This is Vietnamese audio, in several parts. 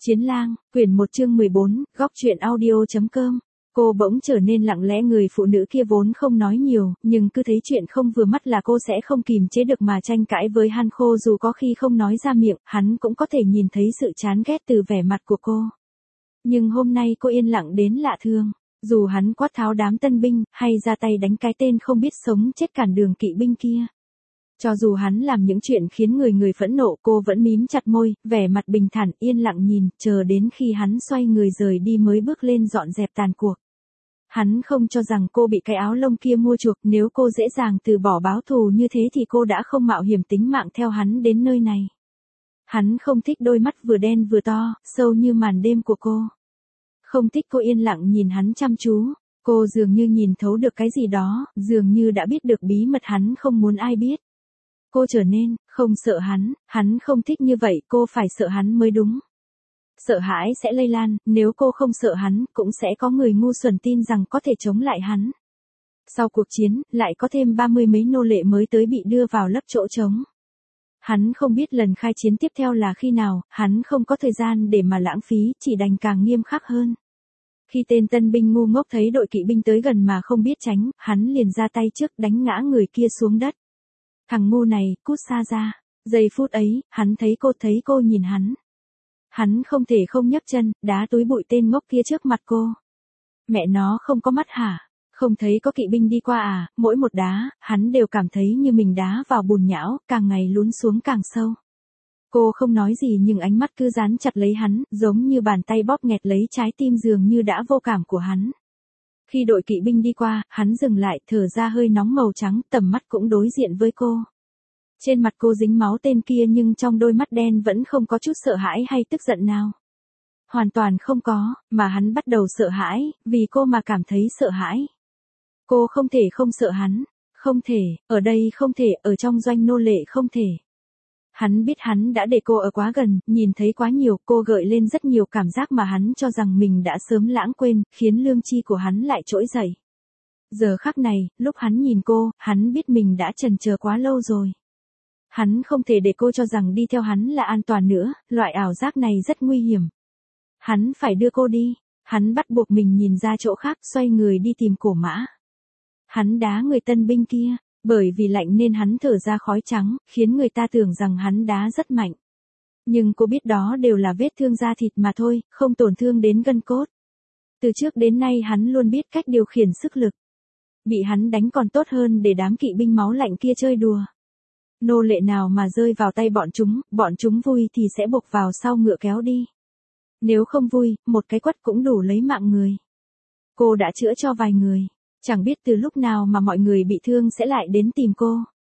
Chiến lang, quyển 1 chương 14, góc truyện audio.com. Cô bỗng trở nên lặng lẽ, người phụ nữ kia vốn không nói nhiều, nhưng cứ thấy chuyện không vừa mắt là cô sẽ không kìm chế được mà tranh cãi với Han Khô, dù có khi không nói ra miệng, hắn cũng có thể nhìn thấy sự chán ghét từ vẻ mặt của cô. Nhưng hôm nay cô yên lặng đến lạ thường, dù hắn quát tháo đám tân binh, hay ra tay đánh cái tên không biết sống chết cản đường kỵ binh kia. Cho dù hắn làm những chuyện khiến người phẫn nộ, cô vẫn mím chặt môi, vẻ mặt bình thản, yên lặng nhìn, chờ đến khi hắn xoay người rời đi mới bước lên dọn dẹp tàn cuộc. Hắn không cho rằng cô bị cái áo lông kia mua chuộc, nếu cô dễ dàng từ bỏ báo thù như thế thì cô đã không mạo hiểm tính mạng theo hắn đến nơi này. Hắn không thích đôi mắt vừa đen vừa to, sâu như màn đêm của cô. Không thích cô yên lặng nhìn hắn chăm chú. Cô dường như nhìn thấu được cái gì đó, dường như đã biết được bí mật hắn không muốn ai biết. Cô trở nên, không sợ hắn không thích như vậy, cô phải sợ hắn mới đúng. Sợ hãi sẽ lây lan, nếu cô không sợ hắn, cũng sẽ có người ngu xuẩn tin rằng có thể chống lại hắn. Sau cuộc chiến, lại có thêm 30 mấy nô lệ mới tới bị đưa vào lấp chỗ trống. Hắn không biết lần khai chiến tiếp theo là khi nào, hắn không có thời gian để mà lãng phí, chỉ đành càng nghiêm khắc hơn. Khi tên tân binh ngu ngốc thấy đội kỵ binh tới gần mà không biết tránh, hắn liền ra tay trước đánh ngã người kia xuống đất. Thằng ngu này, cút xa ra. Giây phút ấy, hắn thấy cô nhìn hắn. Hắn không thể không nhấc chân, đá túi bụi tên ngốc kia trước mặt cô. Mẹ nó không có mắt hả? Không thấy có kỵ binh đi qua à? Mỗi một đá, hắn đều cảm thấy như mình đá vào bùn nhão, càng ngày lún xuống càng sâu. Cô không nói gì nhưng ánh mắt cứ dán chặt lấy hắn, giống như bàn tay bóp nghẹt lấy trái tim dường như đã vô cảm của hắn. Khi đội kỵ binh đi qua, hắn dừng lại, thở ra hơi nóng màu trắng, tầm mắt cũng đối diện với cô. Trên mặt cô dính máu tên kia nhưng trong đôi mắt đen vẫn không có chút sợ hãi hay tức giận nào. Hoàn toàn không có, mà hắn bắt đầu sợ hãi, vì cô mà cảm thấy sợ hãi. Cô không thể không sợ hắn, không thể, ở đây không thể, ở trong doanh nô lệ không thể. Hắn biết hắn đã để cô ở quá gần, nhìn thấy quá nhiều, cô gợi lên rất nhiều cảm giác mà hắn cho rằng mình đã sớm lãng quên, khiến lương tri của hắn lại trỗi dậy. Giờ khắc này, lúc hắn nhìn cô, hắn biết mình đã chần chờ quá lâu rồi. Hắn không thể để cô cho rằng đi theo hắn là an toàn nữa, loại ảo giác này rất nguy hiểm. Hắn phải đưa cô đi, hắn bắt buộc mình nhìn ra chỗ khác, xoay người đi tìm cổ mã. Hắn đá người tân binh kia, bởi vì lạnh nên hắn thở ra khói trắng, khiến người ta tưởng rằng hắn đá rất mạnh. Nhưng cô biết đó đều là vết thương da thịt mà thôi, không tổn thương đến gân cốt. Từ trước đến nay hắn luôn biết cách điều khiển sức lực. Bị hắn đánh còn tốt hơn để đám kỵ binh máu lạnh kia chơi đùa. Nô lệ nào mà rơi vào tay bọn chúng vui thì sẽ buộc vào sau ngựa kéo đi. Nếu không vui, một cái quất cũng đủ lấy mạng người. Cô đã chữa cho vài người. Chẳng biết từ lúc nào mà mọi người bị thương sẽ lại đến tìm cô.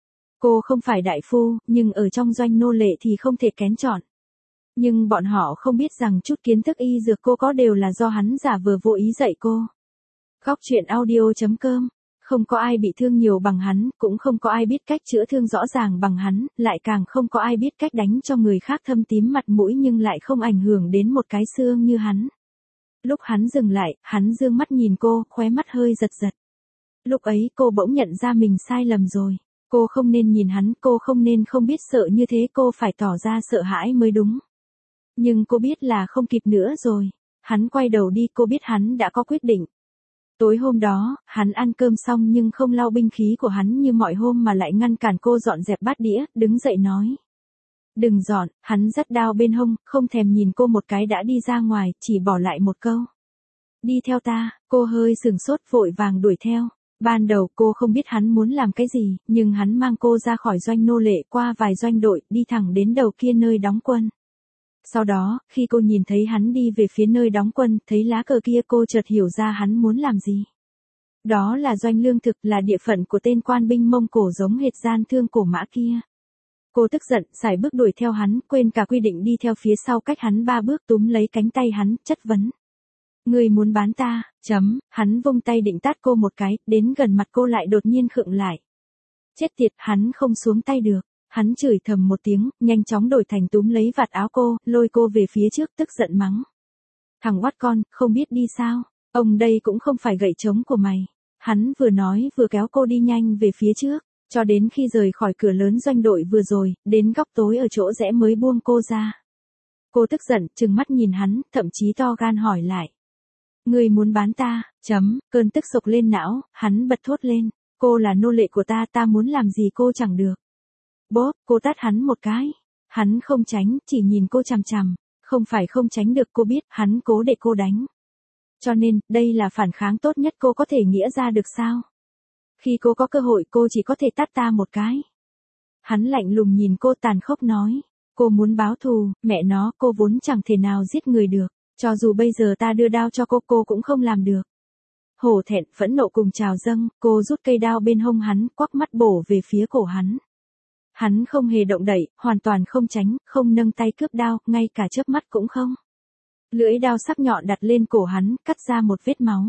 Cô không phải đại phu, nhưng ở trong doanh nô lệ thì không thể kén chọn. Nhưng bọn họ không biết rằng chút kiến thức y dược cô có đều là do hắn giả vờ vô ý dạy cô. Góc truyện audio.com. Không có ai bị thương nhiều bằng hắn, cũng không có ai biết cách chữa thương rõ ràng bằng hắn, lại càng không có ai biết cách đánh cho người khác thâm tím mặt mũi nhưng lại không ảnh hưởng đến một cái xương như hắn. Lúc hắn dừng lại, hắn dương mắt nhìn cô, khóe mắt hơi giật giật. Lúc ấy cô bỗng nhận ra mình sai lầm rồi. Cô không nên nhìn hắn, cô không nên không biết sợ như thế, cô phải tỏ ra sợ hãi mới đúng. Nhưng cô biết là không kịp nữa rồi. Hắn quay đầu đi, cô biết hắn đã có quyết định. Tối hôm đó, hắn ăn cơm xong nhưng không lau binh khí của hắn như mọi hôm mà lại ngăn cản cô dọn dẹp bát đĩa, đứng dậy nói. Đừng dọn, hắn dắt đao bên hông, không thèm nhìn cô một cái đã đi ra ngoài, chỉ bỏ lại một câu. Đi theo ta, cô hơi sừng sốt vội vàng đuổi theo. Ban đầu cô không biết hắn muốn làm cái gì, nhưng hắn mang cô ra khỏi doanh nô lệ qua vài doanh đội, đi thẳng đến đầu kia nơi đóng quân. Sau đó, khi cô nhìn thấy hắn đi về phía nơi đóng quân, thấy lá cờ kia cô chợt hiểu ra hắn muốn làm gì. Đó là doanh lương thực, là địa phận của tên quan binh Mông Cổ giống hệt gian thương cổ mã kia. Cô tức giận, sải bước đuổi theo hắn, quên cả quy định đi theo phía sau cách hắn 3 bước túm lấy cánh tay hắn, chất vấn. Người muốn bán ta, hắn vung tay định tát cô một cái, đến gần mặt cô lại đột nhiên khựng lại. Chết tiệt, hắn không xuống tay được. Hắn chửi thầm một tiếng, nhanh chóng đổi thành túm lấy vạt áo cô, lôi cô về phía trước, tức giận mắng. Thằng oát con, không biết đi sao? Ông đây cũng không phải gậy trống của mày. Hắn vừa nói vừa kéo cô đi nhanh về phía trước, cho đến khi rời khỏi cửa lớn doanh đội vừa rồi, đến góc tối ở chỗ rẽ mới buông cô ra. Cô tức giận, trừng mắt nhìn hắn, thậm chí to gan hỏi lại. Ngươi muốn bán ta, cơn tức sộc lên não, hắn bật thốt lên. Cô là nô lệ của ta muốn làm gì cô chẳng được. Bốp, cô tát hắn một cái. Hắn không tránh, chỉ nhìn cô chằm chằm. Không phải không tránh được, cô biết, hắn cố để cô đánh. Cho nên, đây là phản kháng tốt nhất cô có thể nghĩ ra được sao? Khi cô có cơ hội cô chỉ có thể tát ta một cái. Hắn lạnh lùng nhìn cô tàn khốc nói. Cô muốn báo thù, mẹ nó, cô vốn chẳng thể nào giết người được. Cho dù bây giờ ta đưa đao cho cô cũng không làm được. Hổ thẹn, phẫn nộ cùng trào dâng, cô rút cây đao bên hông hắn, quắc mắt bổ về phía cổ hắn. Hắn không hề động đậy, hoàn toàn không tránh, không nâng tay cướp đao, ngay cả chớp mắt cũng không. Lưỡi đao sắc nhọn đặt lên cổ hắn, cắt ra một vết máu.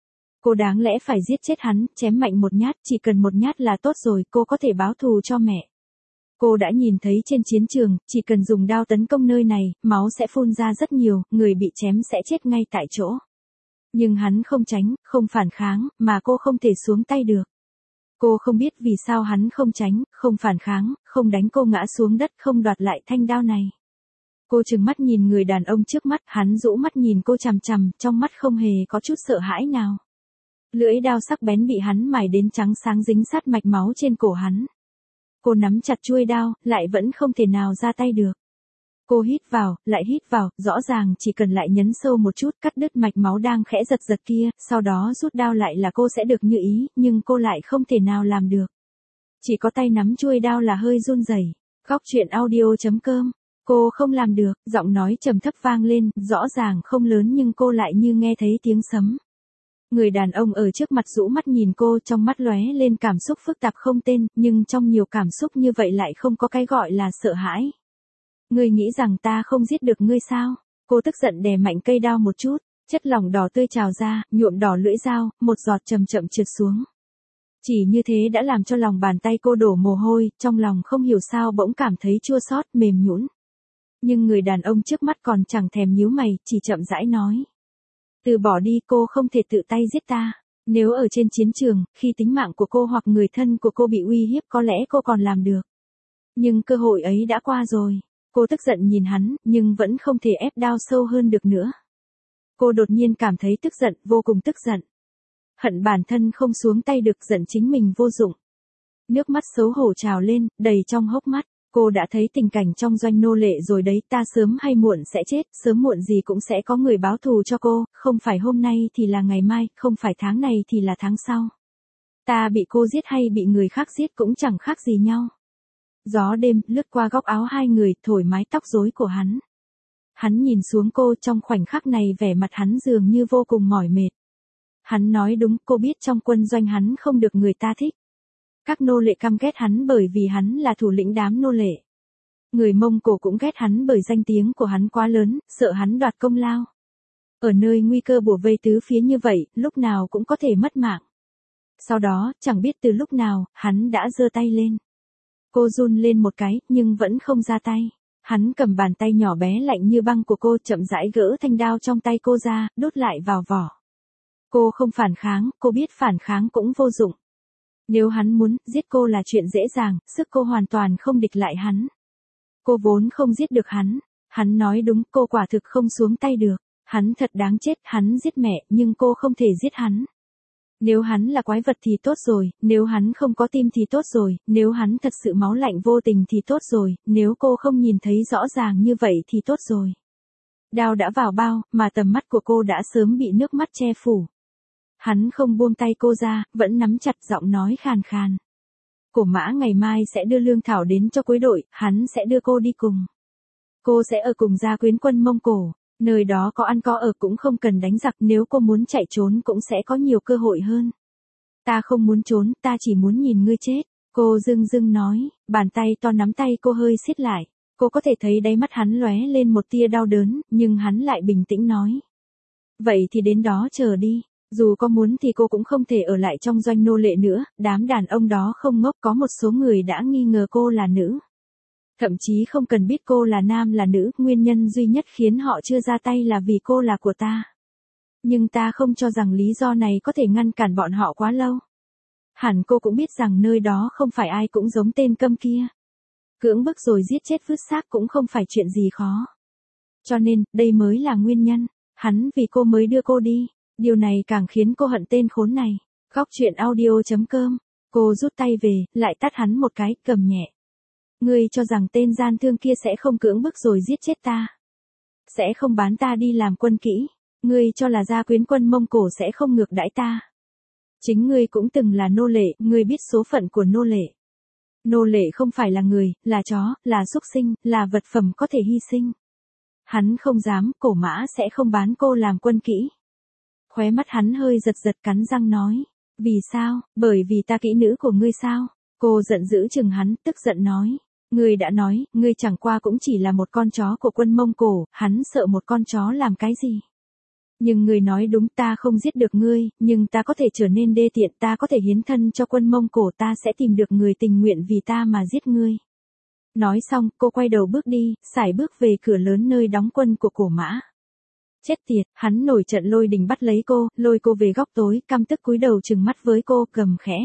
Cô đáng lẽ phải giết chết hắn, chém mạnh một nhát, chỉ cần một nhát là tốt rồi, cô có thể báo thù cho mẹ. Cô đã nhìn thấy trên chiến trường, chỉ cần dùng đao tấn công nơi này, máu sẽ phun ra rất nhiều, người bị chém sẽ chết ngay tại chỗ. Nhưng hắn không tránh, không phản kháng, mà cô không thể xuống tay được. Cô không biết vì sao hắn không tránh, không phản kháng, không đánh cô ngã xuống đất, không đoạt lại thanh đao này. Cô trừng mắt nhìn người đàn ông trước mắt, hắn rũ mắt nhìn cô chằm chằm, trong mắt không hề có chút sợ hãi nào. Lưỡi đao sắc bén bị hắn mài đến trắng sáng dính sát mạch máu trên cổ hắn. Cô nắm chặt chuôi đao, lại vẫn không thể nào ra tay được. Cô hít vào, lại hít vào, rõ ràng chỉ cần lại nhấn sâu một chút cắt đứt mạch máu đang khẽ giật giật kia, sau đó rút đao lại là cô sẽ được như ý, nhưng cô lại không thể nào làm được. Chỉ có tay nắm chuôi đao là hơi run rẩy. Góc truyện audio.com. Cô không làm được, giọng nói trầm thấp vang lên, rõ ràng không lớn nhưng cô lại như nghe thấy tiếng sấm. Người đàn ông ở trước mặt rũ mắt nhìn cô, trong mắt lóe lên cảm xúc phức tạp không tên, nhưng trong nhiều cảm xúc như vậy lại không có cái gọi là sợ hãi. Ngươi nghĩ rằng ta không giết được ngươi sao? Cô tức giận đè mạnh cây đao một chút, chất lỏng đỏ tươi trào ra, nhuộm đỏ lưỡi dao, một giọt chậm chậm trượt xuống. Chỉ như thế đã làm cho lòng bàn tay cô đổ mồ hôi, trong lòng không hiểu sao bỗng cảm thấy chua xót, mềm nhũn. Nhưng người đàn ông trước mắt còn chẳng thèm nhíu mày, chỉ chậm rãi nói. Từ bỏ đi, cô không thể tự tay giết ta. Nếu ở trên chiến trường, khi tính mạng của cô hoặc người thân của cô bị uy hiếp có lẽ cô còn làm được. Nhưng cơ hội ấy đã qua rồi. Cô tức giận nhìn hắn, nhưng vẫn không thể ép đao sâu hơn được nữa. Cô đột nhiên cảm thấy tức giận, vô cùng tức giận. Hận bản thân không xuống tay được, giận chính mình vô dụng. Nước mắt xấu hổ trào lên, đầy trong hốc mắt. Cô đã thấy tình cảnh trong doanh nô lệ rồi đấy, ta sớm hay muộn sẽ chết, sớm muộn gì cũng sẽ có người báo thù cho cô, không phải hôm nay thì là ngày mai, không phải tháng này thì là tháng sau. Ta bị cô giết hay bị người khác giết cũng chẳng khác gì nhau. Gió đêm lướt qua góc áo hai người, thổi mái tóc rối của hắn. Hắn nhìn xuống cô, trong khoảnh khắc này vẻ mặt hắn dường như vô cùng mỏi mệt. Hắn nói đúng, cô biết trong quân doanh hắn không được người ta thích. Các nô lệ căm ghét hắn bởi vì hắn là thủ lĩnh đám nô lệ. Người Mông Cổ cũng ghét hắn bởi danh tiếng của hắn quá lớn, sợ hắn đoạt công lao. Ở nơi nguy cơ bủa vây tứ phía như vậy, lúc nào cũng có thể mất mạng. Sau đó, chẳng biết từ lúc nào, hắn đã giơ tay lên. Cô run lên một cái, nhưng vẫn không ra tay. Hắn cầm bàn tay nhỏ bé lạnh như băng của cô, chậm rãi gỡ thanh đao trong tay cô ra, đút lại vào vỏ. Cô không phản kháng, cô biết phản kháng cũng vô dụng. Nếu hắn muốn, giết cô là chuyện dễ dàng, sức cô hoàn toàn không địch lại hắn. Cô vốn không giết được hắn. Hắn nói đúng, cô quả thực không xuống tay được. Hắn thật đáng chết, hắn giết mẹ, nhưng cô không thể giết hắn. Nếu hắn là quái vật thì tốt rồi, nếu hắn không có tim thì tốt rồi, nếu hắn thật sự máu lạnh vô tình thì tốt rồi, nếu cô không nhìn thấy rõ ràng như vậy thì tốt rồi. Đao đã vào bao, mà tầm mắt của cô đã sớm bị nước mắt che phủ. Hắn không buông tay cô ra, vẫn nắm chặt, giọng nói khàn khàn. Cổ Mã ngày mai sẽ đưa lương thảo đến cho cuối đội, hắn sẽ đưa cô đi cùng. Cô sẽ ở cùng gia quyến quân Mông Cổ, nơi đó có ăn có ở cũng không cần đánh giặc, nếu cô muốn chạy trốn cũng sẽ có nhiều cơ hội hơn. Ta không muốn trốn, ta chỉ muốn nhìn ngươi chết. Cô dưng dưng nói, bàn tay to nắm tay cô hơi siết lại. Cô có thể thấy đáy mắt hắn lóe lên một tia đau đớn, nhưng hắn lại bình tĩnh nói. Vậy thì đến đó chờ đi. Dù có muốn thì cô cũng không thể ở lại trong doanh nô lệ nữa, đám đàn ông đó không ngốc, có một số người đã nghi ngờ cô là nữ. Thậm chí không cần biết cô là nam là nữ, nguyên nhân duy nhất khiến họ chưa ra tay là vì cô là của ta. Nhưng ta không cho rằng lý do này có thể ngăn cản bọn họ quá lâu. Hẳn cô cũng biết rằng nơi đó không phải ai cũng giống tên câm kia. Cưỡng bức rồi giết chết vứt xác cũng không phải chuyện gì khó. Cho nên, đây mới là nguyên nhân. Hắn vì cô mới đưa cô đi. Điều này càng khiến cô hận tên khốn này. Góc truyện audio.com. Cô rút tay về, lại tát hắn một cái, cầm nhẹ. Ngươi cho rằng tên gian thương kia sẽ không cưỡng bức rồi giết chết ta. Sẽ không bán ta đi làm quân kỹ. Ngươi cho là gia quyến quân Mông Cổ sẽ không ngược đãi ta. Chính ngươi cũng từng là nô lệ, ngươi biết số phận của nô lệ. Nô lệ không phải là người, là chó, là súc sinh, là vật phẩm có thể hy sinh. Hắn không dám, Cổ Mã sẽ không bán cô làm quân kỹ. Khóe mắt hắn hơi giật giật cắn răng nói. Vì sao? Bởi vì ta kỹ nữ của ngươi sao? Cô giận dữ chừng hắn, tức giận nói. Ngươi đã nói, ngươi chẳng qua cũng chỉ là một con chó của quân Mông Cổ, hắn sợ một con chó làm cái gì? Nhưng ngươi nói đúng, ta không giết được ngươi, nhưng ta có thể trở nên đê tiện, ta có thể hiến thân cho quân Mông Cổ, ta sẽ tìm được người tình nguyện vì ta mà giết ngươi. Nói xong, cô quay đầu bước đi, sải bước về cửa lớn nơi đóng quân của Cổ Mã. Chết tiệt, hắn nổi trận lôi đình bắt lấy cô, lôi cô về góc tối, căm tức cúi đầu trừng mắt với cô, gầm khẽ.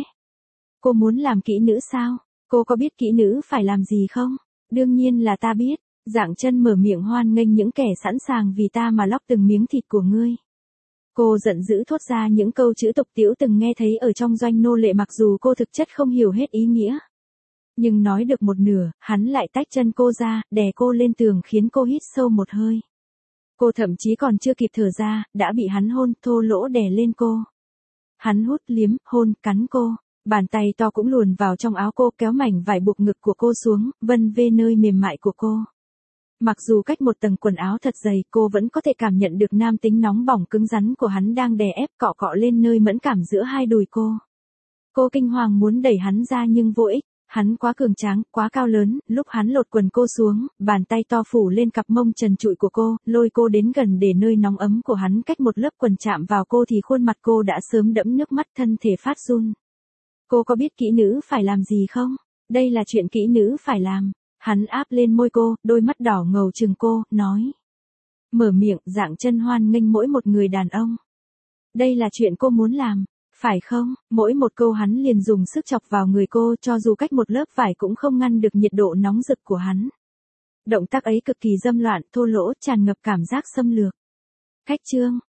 Cô muốn làm kỹ nữ sao? Cô có biết kỹ nữ phải làm gì không? Đương nhiên là ta biết. Dạng Chân mở miệng hoan nghênh những kẻ sẵn sàng vì ta mà lóc từng miếng thịt của ngươi. Cô giận dữ thốt ra những câu chữ tục tĩu từng nghe thấy ở trong doanh nô lệ, mặc dù cô thực chất không hiểu hết ý nghĩa. Nhưng nói được một nửa, hắn lại tách chân cô ra, đè cô lên tường khiến cô hít sâu một hơi. Cô thậm chí còn chưa kịp thở ra, đã bị hắn hôn, thô lỗ đè lên cô. Hắn hút liếm, hôn, cắn cô. Bàn tay to cũng luồn vào trong áo cô, kéo mảnh vải buộc ngực của cô xuống, vân vê nơi mềm mại của cô. Mặc dù cách một tầng quần áo thật dày, cô vẫn có thể cảm nhận được nam tính nóng bỏng cứng rắn của hắn đang đè ép cọ cọ lên nơi mẫn cảm giữa hai đùi cô. Cô kinh hoàng muốn đẩy hắn ra nhưng vô ích. Hắn quá cường tráng, quá cao lớn, lúc hắn lột quần cô xuống, bàn tay to phủ lên cặp mông trần trụi của cô, lôi cô đến gần để nơi nóng ấm của hắn cách một lớp quần chạm vào cô thì khuôn mặt cô đã sớm đẫm nước mắt, thân thể phát run. Cô có biết kỹ nữ phải làm gì không? Đây là chuyện kỹ nữ phải làm. Hắn áp lên môi cô, đôi mắt đỏ ngầu trừng cô, nói. Mở miệng, Dạng Chân hoan nghênh mỗi một người đàn ông. Đây là chuyện cô muốn làm, phải không? Mỗi một câu hắn liền dùng sức chọc vào người cô, cho dù cách một lớp vải cũng không ngăn được nhiệt độ nóng rực của hắn. Động tác ấy cực kỳ dâm loạn, thô lỗ, tràn ngập cảm giác xâm lược. Cách chương.